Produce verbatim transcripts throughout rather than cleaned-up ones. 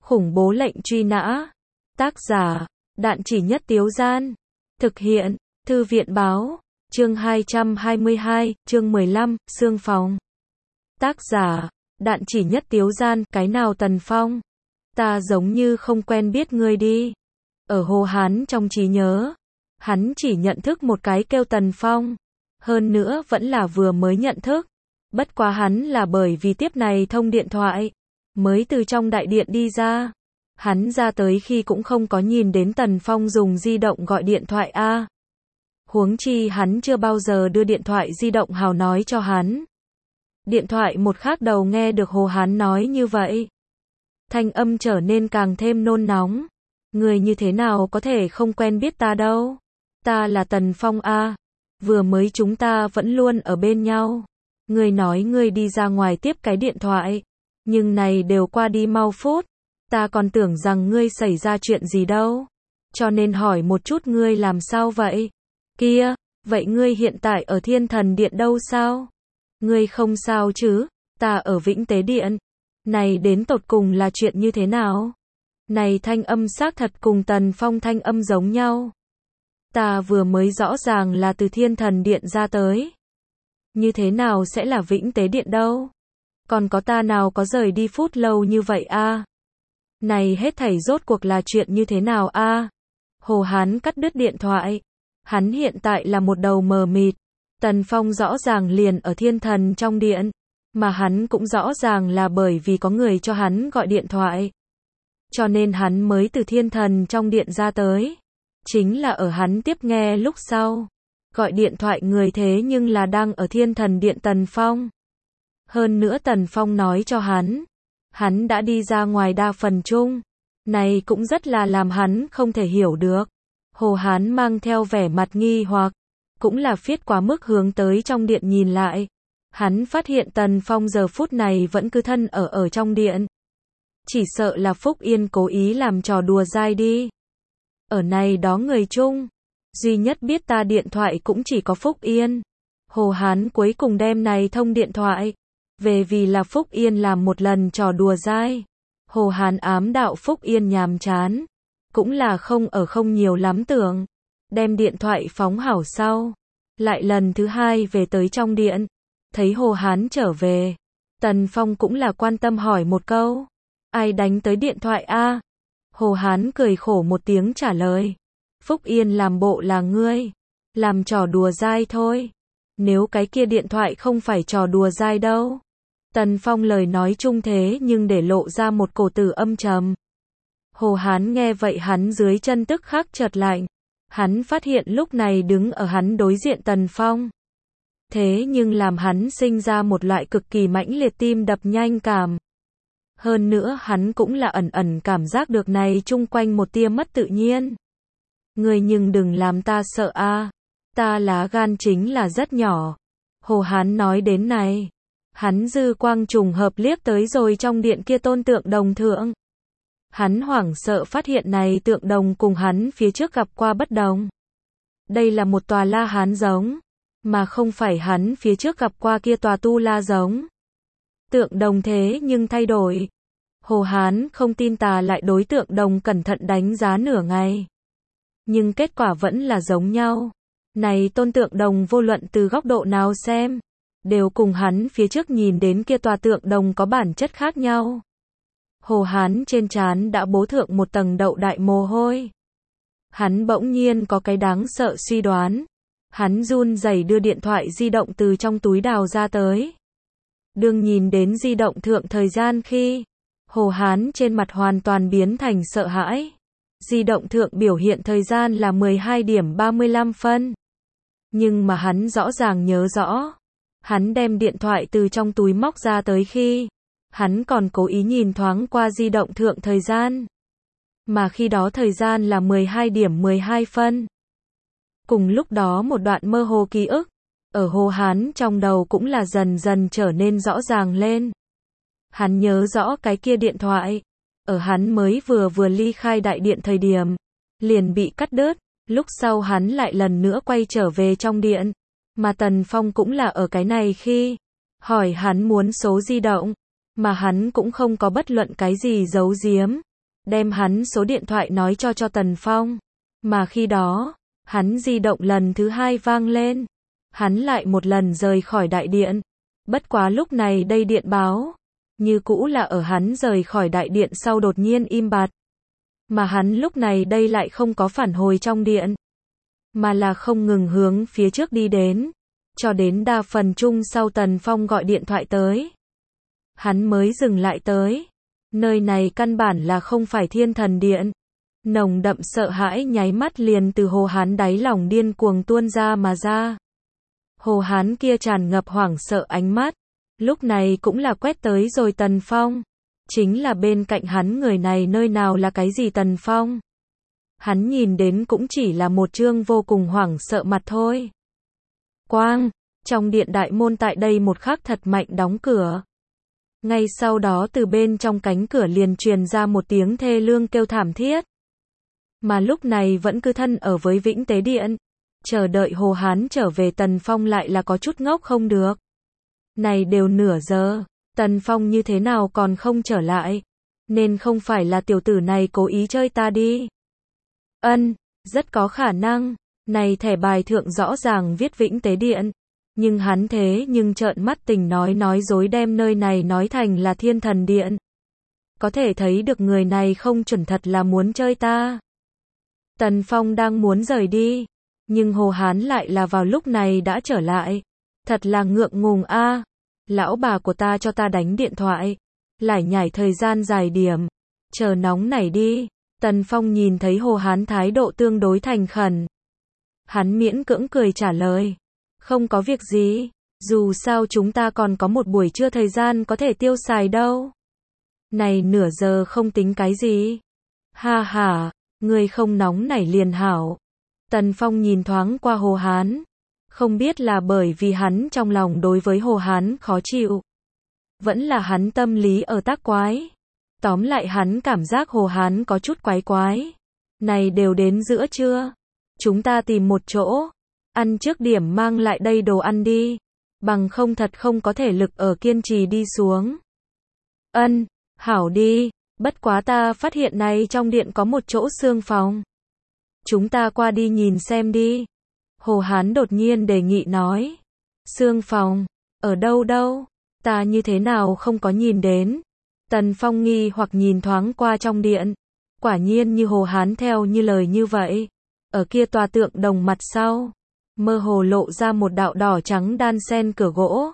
Khủng bố lệnh truy nã. Tác giả, Đạn Chỉ Nhất Tiếu Gian. Thực hiện, Thư viện Báo. Chương hai trăm hai mươi hai, chương mười lăm, Xương Phòng. Tác giả, Đạn Chỉ Nhất Tiếu Gian. Cái nào Tần Phong? Ta giống như không quen biết ngươi đi. Ở Hồ Hán trong trí nhớ, hắn chỉ nhận thức một cái kêu Tần Phong. Hơn nữa vẫn là vừa mới nhận thức. Bất quá hắn là bởi vì tiếp này thông điện thoại, mới từ trong đại điện đi ra. Hắn ra tới khi cũng không có nhìn đến Tần Phong dùng di động gọi điện thoại a. Huống chi hắn chưa bao giờ đưa điện thoại di động hào nói cho hắn. Điện thoại một khác đầu nghe được Hồ Hán nói như vậy. Thanh âm trở nên càng thêm nôn nóng. Người như thế nào có thể không quen biết ta đâu. Ta là Tần Phong a. Vừa mới chúng ta vẫn luôn ở bên nhau. Ngươi nói ngươi đi ra ngoài tiếp cái điện thoại. Nhưng này đều qua đi mau phút. Ta còn tưởng rằng ngươi xảy ra chuyện gì đâu. Cho nên hỏi một chút ngươi làm sao vậy? Kia, vậy ngươi hiện tại ở Thiên Thần Điện đâu sao? Ngươi không sao chứ? Ta ở Vĩnh Tế Điện. Này đến tột cùng là chuyện như thế nào? Này thanh âm xác thật cùng Tần Phong thanh âm giống nhau. Ta vừa mới rõ ràng là từ Thiên Thần Điện ra tới. Như thế nào sẽ là Vĩnh Tế Điện đâu? Còn có ta nào có rời đi phút lâu như vậy a? Này hết thảy rốt cuộc là chuyện như thế nào a? Hồ Hán cắt đứt điện thoại. Hắn hiện tại là một đầu mờ mịt. Tần Phong rõ ràng liền ở Thiên Thần trong điện. Mà hắn cũng rõ ràng là bởi vì có người cho hắn gọi điện thoại. Cho nên hắn mới từ Thiên Thần trong điện ra tới. Chính là ở hắn tiếp nghe lúc sau. Gọi điện thoại người thế nhưng là đang ở Thiên Thần Điện Tần Phong. Hơn nữa Tần Phong nói cho hắn. Hắn đã đi ra ngoài đa phần chung. Này cũng rất là làm hắn không thể hiểu được. Hồ Hán mang theo vẻ mặt nghi hoặc. Cũng là phiết quá mức hướng tới trong điện nhìn lại. Hắn phát hiện Tần Phong giờ phút này vẫn cứ thân ở ở trong điện. Chỉ sợ là Phúc Yên cố ý làm trò đùa dai đi. Ở này đó người chung. Duy nhất biết ta điện thoại cũng chỉ có Phúc Yên. Hồ Hán cuối cùng đem này thông điện thoại. Về vì là Phúc Yên làm một lần trò đùa dai. Hồ Hán ám đạo Phúc Yên nhàm chán. Cũng là không ở không nhiều lắm tưởng. Đem điện thoại phóng hảo sau. Lại lần thứ hai về tới trong điện. Thấy Hồ Hán trở về. Tần Phong cũng là quan tâm hỏi một câu. Ai đánh tới điện thoại a? Hồ Hán cười khổ một tiếng trả lời. Phúc Yên làm bộ là ngươi. Làm trò đùa dai thôi. Nếu cái kia điện thoại không phải trò đùa dai đâu. Tần Phong lời nói trung thế nhưng để lộ ra một cổ tử âm trầm. Hồ Hán nghe vậy hắn dưới chân tức khắc chợt lạnh. Hắn phát hiện lúc này đứng ở hắn đối diện Tần Phong. Thế nhưng làm hắn sinh ra một loại cực kỳ mãnh liệt tim đập nhanh cảm. Hơn nữa hắn cũng là ẩn ẩn cảm giác được này chung quanh một tia mất tự nhiên. Ngươi nhưng đừng làm ta sợ a. Ta lá gan chính là rất nhỏ. Hồ Hán nói đến này. Hắn dư quang trùng hợp liếc tới rồi trong điện kia tôn tượng đồng thượng. Hắn hoảng sợ phát hiện này tượng đồng cùng hắn phía trước gặp qua bất đồng. Đây là một tòa La Hán giống. Mà không phải hắn phía trước gặp qua kia tòa Tu La giống. Tượng đồng thế nhưng thay đổi. Hồ Hán không tin tà lại đối tượng đồng cẩn thận đánh giá nửa ngày. Nhưng kết quả vẫn là giống nhau. Này tôn tượng đồng vô luận từ góc độ nào xem. Đều cùng hắn phía trước nhìn đến kia tòa tượng đồng có bản chất khác nhau. Hồ Hán trên trán đã bố thượng một tầng đậu đại mồ hôi. Hắn bỗng nhiên có cái đáng sợ suy đoán. Hắn run rẩy đưa điện thoại di động từ trong túi đào ra tới. Đương nhìn đến di động thượng thời gian khi. Hồ Hán trên mặt hoàn toàn biến thành sợ hãi. Di động thượng biểu hiện thời gian là mười hai điểm ba mươi lăm phân. Nhưng mà hắn rõ ràng nhớ rõ. Hắn đem điện thoại từ trong túi móc ra tới khi. Hắn còn cố ý nhìn thoáng qua di động thượng thời gian. Mà khi đó thời gian là mười hai điểm mười hai phân. Cùng lúc đó một đoạn mơ hồ ký ức. Ở Hồ Hán trong đầu cũng là dần dần trở nên rõ ràng lên. Hắn nhớ rõ cái kia điện thoại. Ở hắn mới vừa vừa ly khai đại điện thời điểm. Liền bị cắt đứt. Lúc sau hắn lại lần nữa quay trở về trong điện. Mà Tần Phong cũng là ở cái này khi. Hỏi hắn muốn số di động. Mà hắn cũng không có bất luận cái gì giấu giếm. đem hắn số điện thoại nói cho cho Tần Phong. Mà khi đó, hắn di động lần thứ hai vang lên. Hắn lại một lần rời khỏi đại điện. Bất quá lúc này đây điện báo, như cũ là ở hắn rời khỏi đại điện sau đột nhiên im bặt. Mà hắn lúc này đây lại không có phản hồi trong điện, mà là không ngừng hướng phía trước đi đến, cho đến đa phần chung sau Tần Phong gọi điện thoại tới. Hắn mới dừng lại tới. Nơi này căn bản là không phải Thiên Thần Điện. Nồng đậm sợ hãi nháy mắt liền từ Hồ Hán đáy lòng điên cuồng tuôn ra mà ra. Hồ Hán kia tràn ngập hoảng sợ ánh mắt, lúc này cũng là quét tới rồi Tần Phong. Chính là bên cạnh hắn người này nơi nào là cái gì Tần Phong. Hắn nhìn đến cũng chỉ là một trương vô cùng hoảng sợ mặt thôi. Quang, trong điện đại môn tại đây một khắc thật mạnh đóng cửa. Ngay sau đó từ bên trong cánh cửa liền truyền ra một tiếng thê lương kêu thảm thiết. Mà lúc này vẫn cứ thân ở với Vĩnh Tế Điện, chờ đợi Hồ Hán trở về Tần Phong lại là có chút ngốc không được. Này đều nửa giờ, Tần Phong như thế nào còn không trở lại, nên không phải là tiểu tử này cố ý chơi ta đi. Ân, rất có khả năng, này thẻ bài thượng rõ ràng viết Vĩnh Tế Điện, nhưng hắn thế nhưng trợn mắt tình nói nói dối đem nơi này nói thành là Thiên Thần Điện. Có thể thấy được người này không chuẩn thật là muốn chơi ta. Tần Phong đang muốn rời đi, nhưng Hồ Hán lại là vào lúc này đã trở lại. Thật là ngượng ngùng a. Lão bà của ta cho ta đánh điện thoại, lải nhải thời gian dài điểm, chờ nóng nảy đi. Tần Phong nhìn thấy Hồ Hán thái độ tương đối thành khẩn. Hắn miễn cưỡng cười trả lời, không có việc gì, dù sao chúng ta còn có một buổi trưa thời gian có thể tiêu xài đâu. Này nửa giờ không tính cái gì. Ha ha, người không nóng nảy liền hảo. Tần Phong nhìn thoáng qua Hồ Hán. Không biết là bởi vì hắn trong lòng đối với Hồ Hán khó chịu, vẫn là hắn tâm lý ở tác quái. Tóm lại hắn cảm giác Hồ Hán có chút quái quái. Này đều đến giữa trưa, chúng ta tìm một chỗ ăn trước điểm mang lại đây đồ ăn đi, bằng không thật không có thể lực ở kiên trì đi xuống. Ân, hảo đi, bất quá ta phát hiện này trong điện có một chỗ xương phòng. Chúng ta qua đi nhìn xem đi. Hồ Hán đột nhiên đề nghị nói. Xương phòng, ở đâu đâu, ta như thế nào không có nhìn đến. Tần Phong nghi hoặc nhìn thoáng qua trong điện. Quả nhiên như Hồ Hán theo như lời như vậy. Ở kia tòa tượng đồng mặt sau, mơ hồ lộ ra một đạo đỏ trắng đan sen cửa gỗ.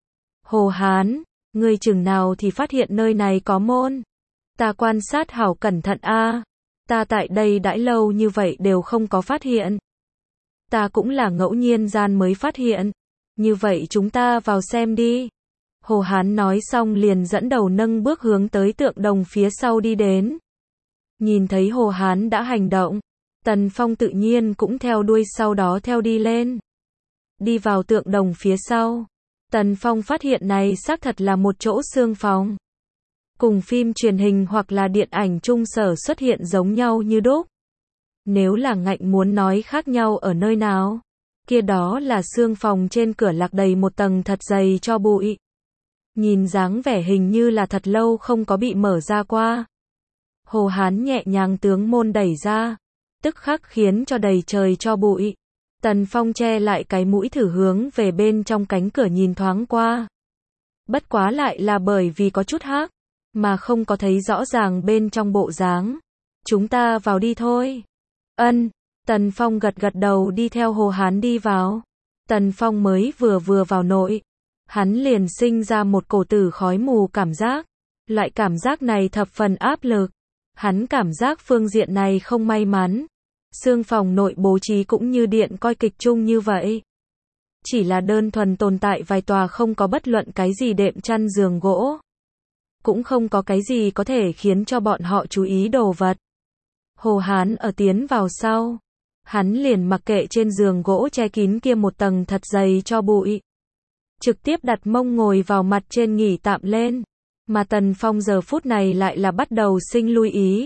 Hồ Hán, ngươi chừng nào thì phát hiện nơi này có môn. Ta quan sát hảo cẩn thận a. Ta tại đây đãi lâu như vậy đều không có phát hiện. Ta cũng là ngẫu nhiên gian mới phát hiện. Như vậy chúng ta vào xem đi. Hồ Hán nói xong liền dẫn đầu nâng bước hướng tới tượng đồng phía sau đi đến. Nhìn thấy Hồ Hán đã hành động, Tần Phong tự nhiên cũng theo đuôi sau đó theo đi lên. Đi vào tượng đồng phía sau, Tần Phong phát hiện này xác thật là một chỗ xương phòng. Cùng phim truyền hình hoặc là điện ảnh trung sở xuất hiện giống nhau như đúc. Nếu là ngạnh muốn nói khác nhau ở nơi nào, kia đó là xương phòng trên cửa lạc đầy một tầng thật dày cho bụi. Nhìn dáng vẻ hình như là thật lâu không có bị mở ra qua. Hồ Hán nhẹ nhàng tướng môn đẩy ra, tức khắc khiến cho đầy trời cho bụi. Tần Phong che lại cái mũi thử hướng về bên trong cánh cửa nhìn thoáng qua. Bất quá lại là bởi vì có chút hắc, mà không có thấy rõ ràng bên trong bộ dáng. Chúng ta vào đi thôi. Ân, Tần Phong gật gật đầu đi theo Hồ Hán đi vào. Tần Phong mới vừa vừa vào nội, hắn liền sinh ra một cổ tử khói mù cảm giác. Loại cảm giác này thập phần áp lực. Hắn cảm giác phương diện này không may mắn. Xương phòng nội bố trí cũng như điện coi kịch chung như vậy. Chỉ là đơn thuần tồn tại vài tòa không có bất luận cái gì đệm chăn giường gỗ. Cũng không có cái gì có thể khiến cho bọn họ chú ý đồ vật. Hồ Hán ở tiến vào sau, hắn liền mặc kệ trên giường gỗ che kín kia một tầng thật dày cho bụi. Trực tiếp đặt mông ngồi vào mặt trên nghỉ tạm lên. Mà Tần Phong giờ phút này lại là bắt đầu sinh lui ý.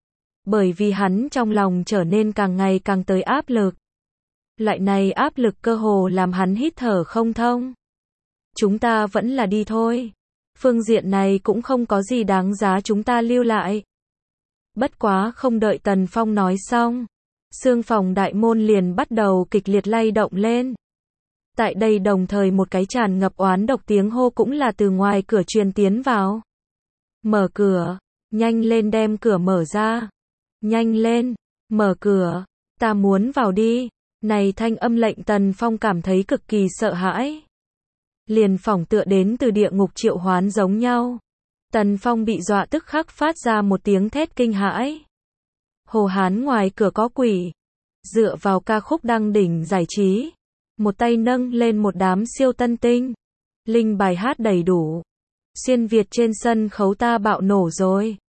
Bởi vì hắn trong lòng trở nên càng ngày càng tới áp lực. Loại này áp lực cơ hồ làm hắn hít thở không thông. Chúng ta vẫn là đi thôi. Phương diện này cũng không có gì đáng giá chúng ta lưu lại. Bất quá không đợi Tần Phong nói xong, xương phòng đại môn liền bắt đầu kịch liệt lay động lên. Tại đây đồng thời một cái tràn ngập oán độc tiếng hô cũng là từ ngoài cửa truyền tiến vào. Mở cửa, nhanh lên đem cửa mở ra. Nhanh lên, mở cửa, ta muốn vào đi. Này thanh âm lệnh Tần Phong cảm thấy cực kỳ sợ hãi. Liền phỏng tựa đến từ địa ngục triệu hoán giống nhau. Tần Phong bị dọa tức khắc phát ra một tiếng thét kinh hãi. Hồ Hán ngoài cửa có quỷ. Dựa vào ca khúc đăng đỉnh giải trí. Một tay nâng lên một đám siêu tân tinh. Linh bài hát đầy đủ. Xuyên Việt trên sân khấu ta bạo nổ rồi.